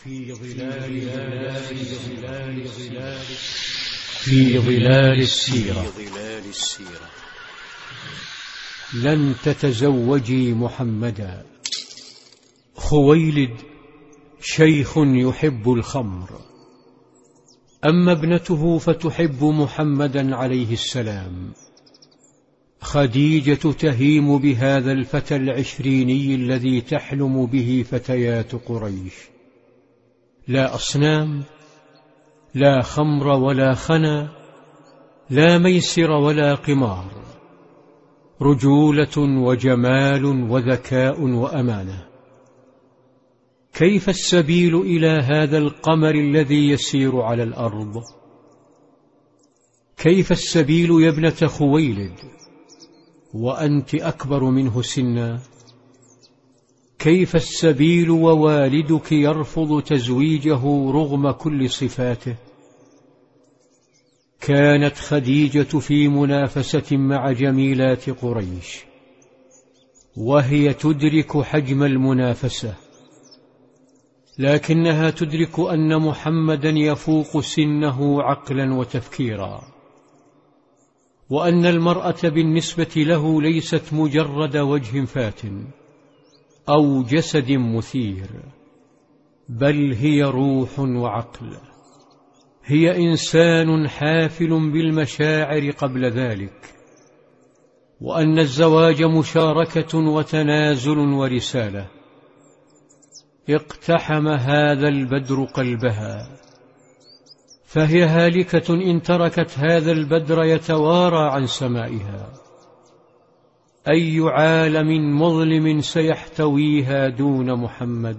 في ظلال السيرة. لن تتزوجي محمدا. خويلد شيخ يحب الخمر، أما ابنته فتحب محمدا عليه السلام. خديجة تهيم بهذا الفتى العشريني الذي تحلم به فتيات قريش. لا أصنام، لا خمر ولا خنا، لا ميسر ولا قمار، رجولة وجمال وذكاء وأمانة. كيف السبيل إلى هذا القمر الذي يسير على الأرض؟ كيف السبيل يا ابنة خويلد وأنت أكبر منه سنا؟ كيف السبيل ووالدك يرفض تزويجه رغم كل صفاته؟ كانت خديجة في منافسة مع جميلات قريش، وهي تدرك حجم المنافسة، لكنها تدرك أن محمدا يفوق سنه عقلا وتفكيرا، وأن المرأة بالنسبة له ليست مجرد وجه فاتن أو جسد مثير، بل هي روح وعقل، هي إنسان حافل بالمشاعر قبل ذلك، وأن الزواج مشاركة وتنازل ورسالة. اقتحم هذا البدر قلبها، فهي هالكة إن تركت هذا البدر يتوارى عن سمائها. أي عالم مظلم سيحتويها دون محمد؟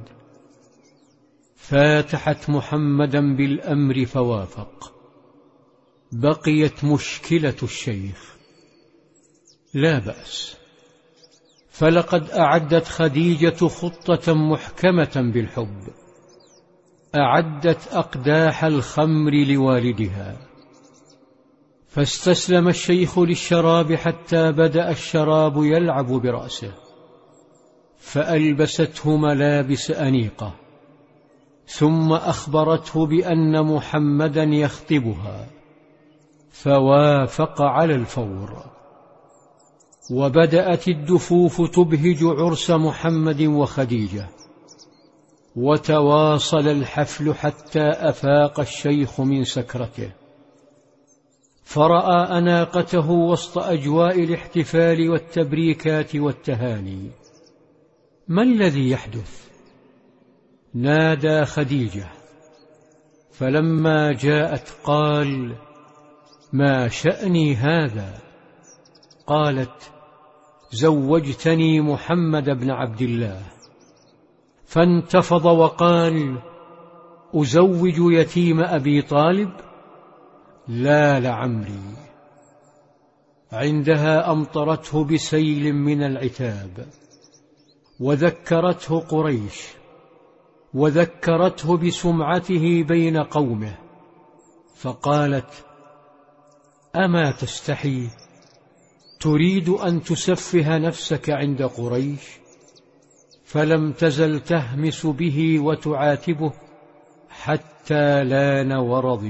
فاتحت محمدا بالأمر فوافق. بقيت مشكلة الشيخ. لا بأس، فلقد أعدت خديجة خطة محكمة بالحب. أعدت أقداح الخمر لوالدها، فاستسلم الشيخ للشراب حتى بدأ الشراب يلعب برأسه، فألبسته ملابس أنيقة، ثم أخبرته بأن محمدا يخطبها، فوافق على الفور. وبدأت الدفوف تبهج عرس محمد وخديجة، وتواصل الحفل حتى أفاق الشيخ من سكرته، فرأى أناقته وسط أجواء الاحتفال والتبريكات والتهاني. ما الذي يحدث؟ نادى خديجة، فلما جاءت قال: ما شأني هذا؟ قالت: زوجتني محمد بن عبد الله. فانتفض وقال: أزوج يتيم أبي طالب؟ لا لعمري. عندها أمطرته بسيل من العتاب، وذكرته قريش، وذكرته بسمعته بين قومه، فقالت: أما تستحي؟ تريد أن تسفه نفسك عند قريش؟ فلم تزل تهمس به وتعاتبه حتى لان ورضي.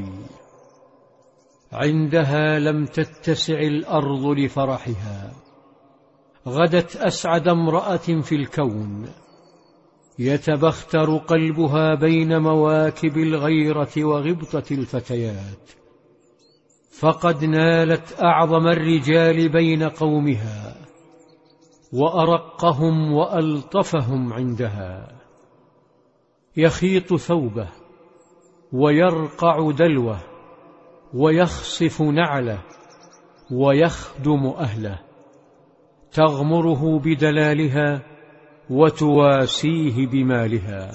عندها لم تتسع الأرض لفرحها. غدت أسعد امرأة في الكون، يتبختر قلبها بين مواكب الغيرة وغبطة الفتيات، فقد نالت أعظم الرجال بين قومها، وأرقهم وألطفهم عندها. يخيط ثوبه، ويرقع دلوه، ويخصف نعله، ويخدم أهله. تغمره بدلالها، وتواسيه بمالها.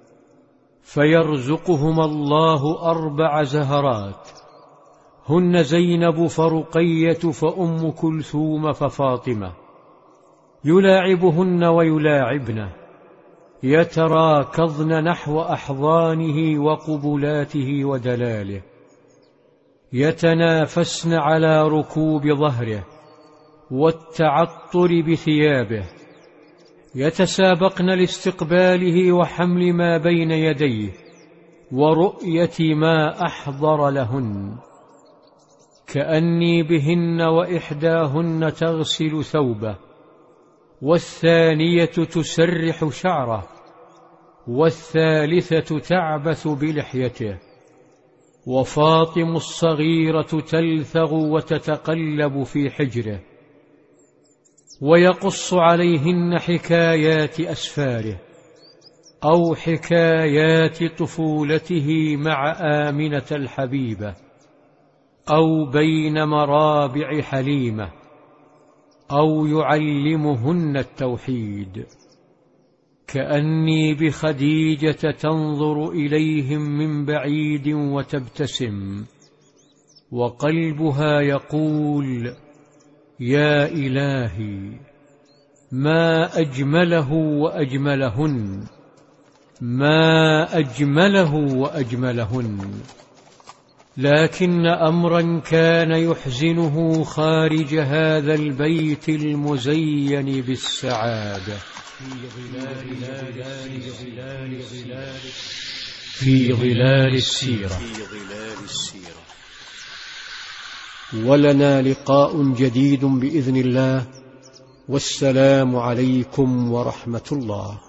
فيرزقهما الله 4 زهرات، هن زينب فرقية فأم كلثوم ففاطمة، يلاعبهن ويلاعبنه، يتراكضن نحو أحضانه وقبلاته ودلاله، يتنافسن على ركوب ظهره والتعطر بثيابه، يتسابقن لاستقباله وحمل ما بين يديه ورؤية ما أحضر لهن، كأني بهن وإحداهن تغسل ثوبه، والثانية تسرح شعره، والثالثة تعبث بلحيته، وفاطم الصغيرة تلثغ وتتقلب في حجره، ويقص عليهن حكايات أسفاره أو حكايات طفولته مع آمنة الحبيبة، أو بين مرابع حليمة، أو يعلمهن التوحيد، كأني بخديجة تنظر إليهم من بعيد وتبتسم، وقلبها يقول: يا إلهي ما أجمله وأجملهن، ما أجمله وأجملهن. لكن أمرا كان يحزنه خارج هذا البيت المزين بالسعادة، في ظلال السيرة. ولنا لقاء جديد بإذن الله، والسلام عليكم ورحمة الله.